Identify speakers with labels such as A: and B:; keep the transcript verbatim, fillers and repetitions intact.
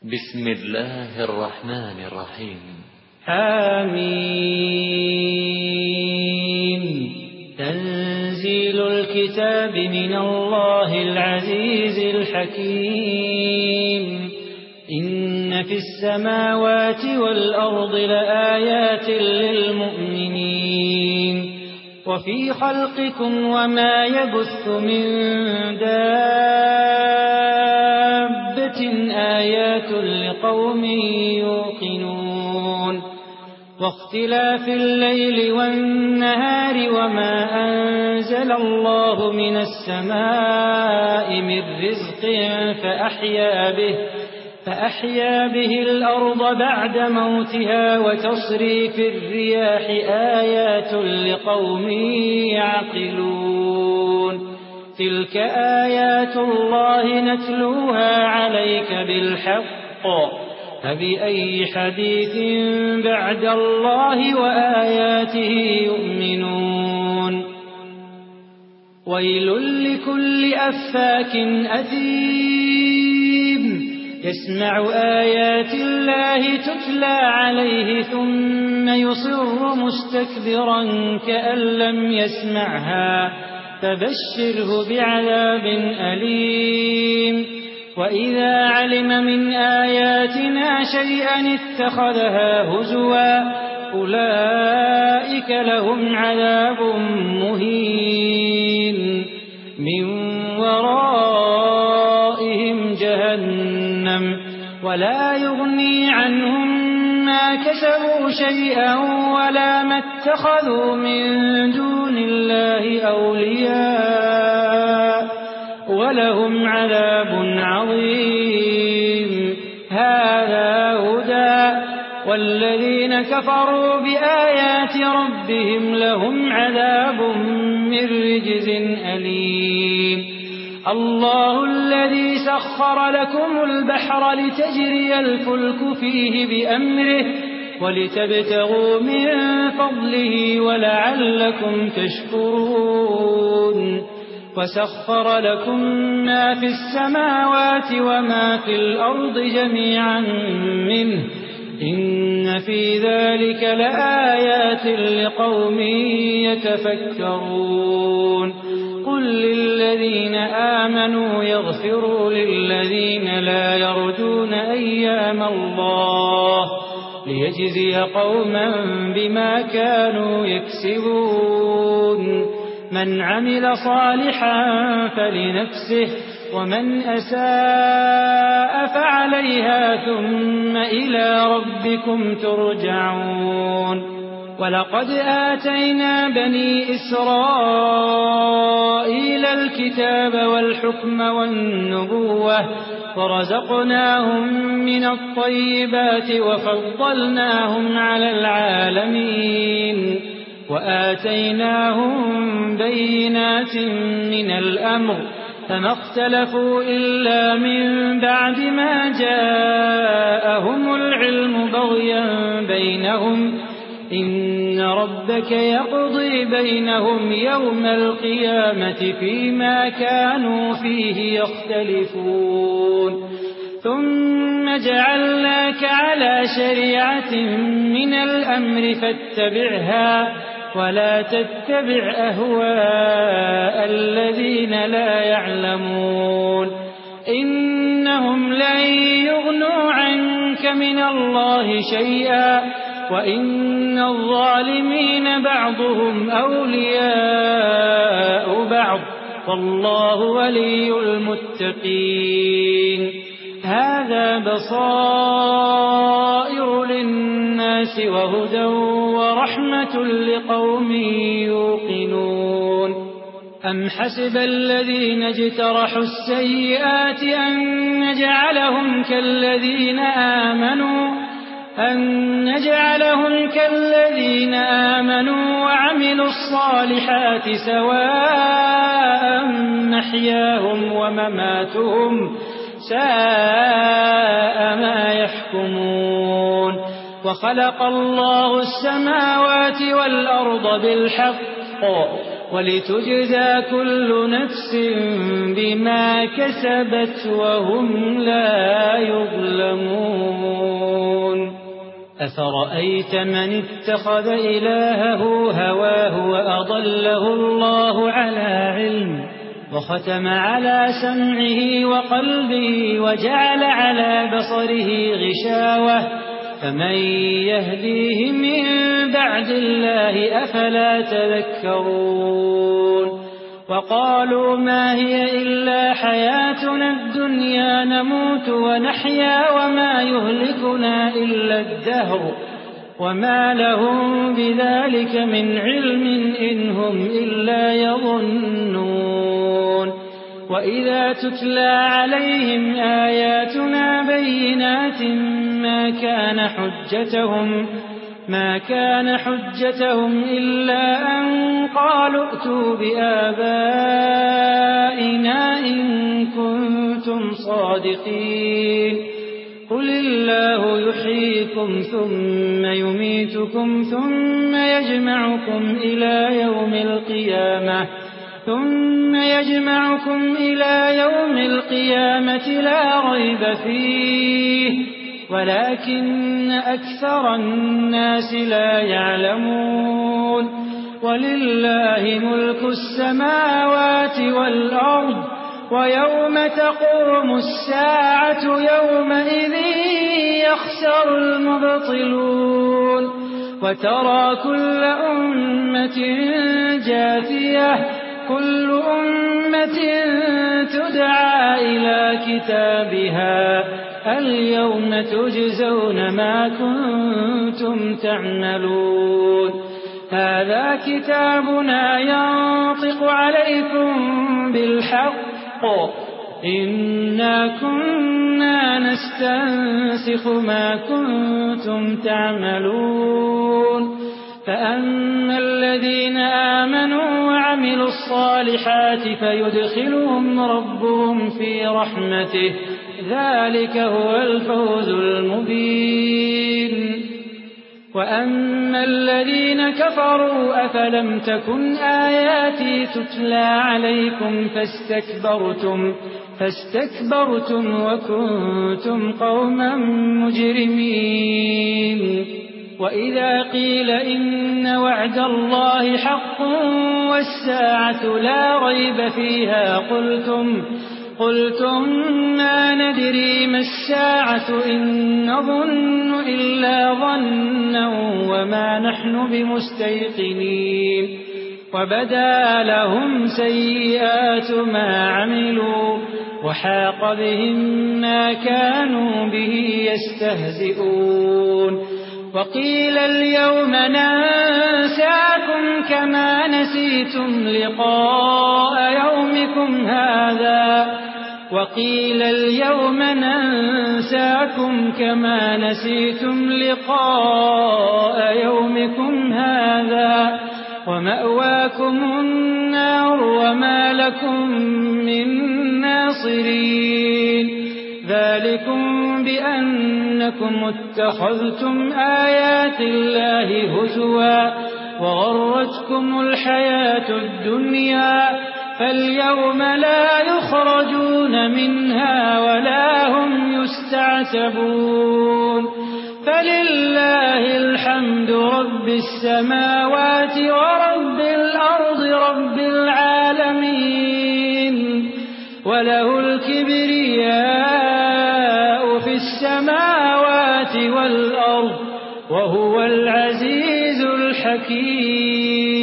A: بسم الله الرحمن الرحيم.
B: آمين. تنزيل الكتاب من الله العزيز الحكيم. إن في السماوات والأرض لآيات للمؤمنين وفي خلقكم وما يبث من دابة آيات لقوم يوقنون واختلاف الليل والنهار وما أنزل الله من السماء من رزق فأحيا به فأحيا به الأرض بعد موتها وتصريف الرياح آيات لقوم يعقلون تلك آيات الله نتلوها عليك بالحق فبأي حديث بعد الله وآياته يؤمنون ويل لكل أفاك أثيم يسمع آيات الله تتلى عليه ثم يصر مستكبرا كأن لم يسمعها فبشره بعذاب أليم وإذا علم من آياتنا شيئا اتخذها هزوا أولئك لهم عذاب مهين من ورائهم جهنم ولا يغني عنهم ما كسبوا شيئا ولا ما اتخذوا من دون الله أولياء ولهم عذاب عظيم هذا هدى والذين كفروا بآيات ربهم لهم عذاب من رجز أليم الله الذي سخر لكم البحر لتجري الفلك فيه بأمره ولتبتغوا من فضله ولعلكم تشكرون وسخر لكم ما في السماوات وما في الأرض جميعا منه إن في ذلك لآيات لقوم يتفكرون قل للذين آمنوا يغفروا للذين لا يرجون أيام الله ليجزي قوما بما كانوا يكسبون من عمل صالحا فلنفسه ومن أساء فعليها ثم إلى ربكم ترجعون ولقد آتينا بني إسرائيل الكتاب والحكم والنبوة ورزقناهم من الطيبات وفضلناهم على العالمين وآتيناهم بينات من الأمر فما اختلفوا إلا من بعد ما جاءهم العلم بغيا بينهم إن ربك يقضي بينهم يوم القيامة فيما كانوا فيه يختلفون ثم جعلناك على شريعة من الأمر فاتبعها ولا تتبع أهواء الذين لا يعلمون إنهم لن يغنوا عنك من الله شيئا وإن الظالمين بعضهم أولياء بعض والله ولي المتقين هذا بصائر للناس وهدى ورحمة لقوم يوقنون أم حسب الذين اجترحوا السيئات أن نجعلهم كالذين آمنوا أن نجعلهم كالذين آمنوا وعملوا الصالحات سواء محياهم ومماتهم ساء ما يحكمون وخلق الله السماوات والأرض بالحق ولتجزى كل نفس بما كسبت وهم لا يظلمون أفرأيت من اتخذ إلهه هواه وأضله الله على علم وختم على سمعه وقلبه وجعل على بصره غشاوة فمن يهديه من بعد الله أفلا تذكرون وقالوا ما هي إلا حياتنا الدنيا نموت ونحيا وما يهلكنا إلا الدهر وما لهم بذلك من علم إن هم إلا يظنون وإذا تتلى عليهم آياتنا بينات ما كان حجتهم ما كان حجتهم إلا أن قالوا ائتوا بآبائنا إن كنتم صادقين قل الله يحييكم ثم يميتكم ثم يجمعكم إلى يوم القيامة ثم يجمعكم إلى يوم القيامة لا ريب فيه ولكن أكثر الناس لا يعلمون ولله ملك السماوات والأرض ويوم تقوم الساعة يومئذ يخسر المبطلون وترى كل أمة جاثية كل أمة تدعى إلى كتابها اليوم تجزون ما كنتم تعملون هذا كتابنا ينطق عليكم بالحق إنا كنا نستنسخ ما كنتم تعملون فأما الذين آمنوا وعملوا الصالحات فيدخلهم ربهم في رحمته ذلك هو الفوز المبين وأما الذين كفروا أفلم تكن آياتي تتلى عليكم فاستكبرتم فاستكبرتم وكنتم قوما مجرمين وإذا قيل إن وعد الله حق والساعة لا ريب فيها قلتم قلتم ما ندري ما الساعة إن نظن إلا ظنا وما نحن بمستيقنين وبدا لهم سيئات ما عملوا وحاق بهم ما كانوا به يستهزئون وقيل اليوم ننساكم كما نسيتم لقاء يومكم هذا وقيل اليوم ننساكم كما نسيتم لقاء يومكم هذا ومأواكم النار وما لكم من ناصرين ذلكم بأنكم اتخذتم آيات الله هزوا وغرتكم الحياة الدنيا فاليوم لا يخرجون منها ولا هم يستعتبون فلله الحمد رب السماوات ورب الأرض رب العالمين وله الكبرياء في السماوات والأرض وهو العزيز الحكيم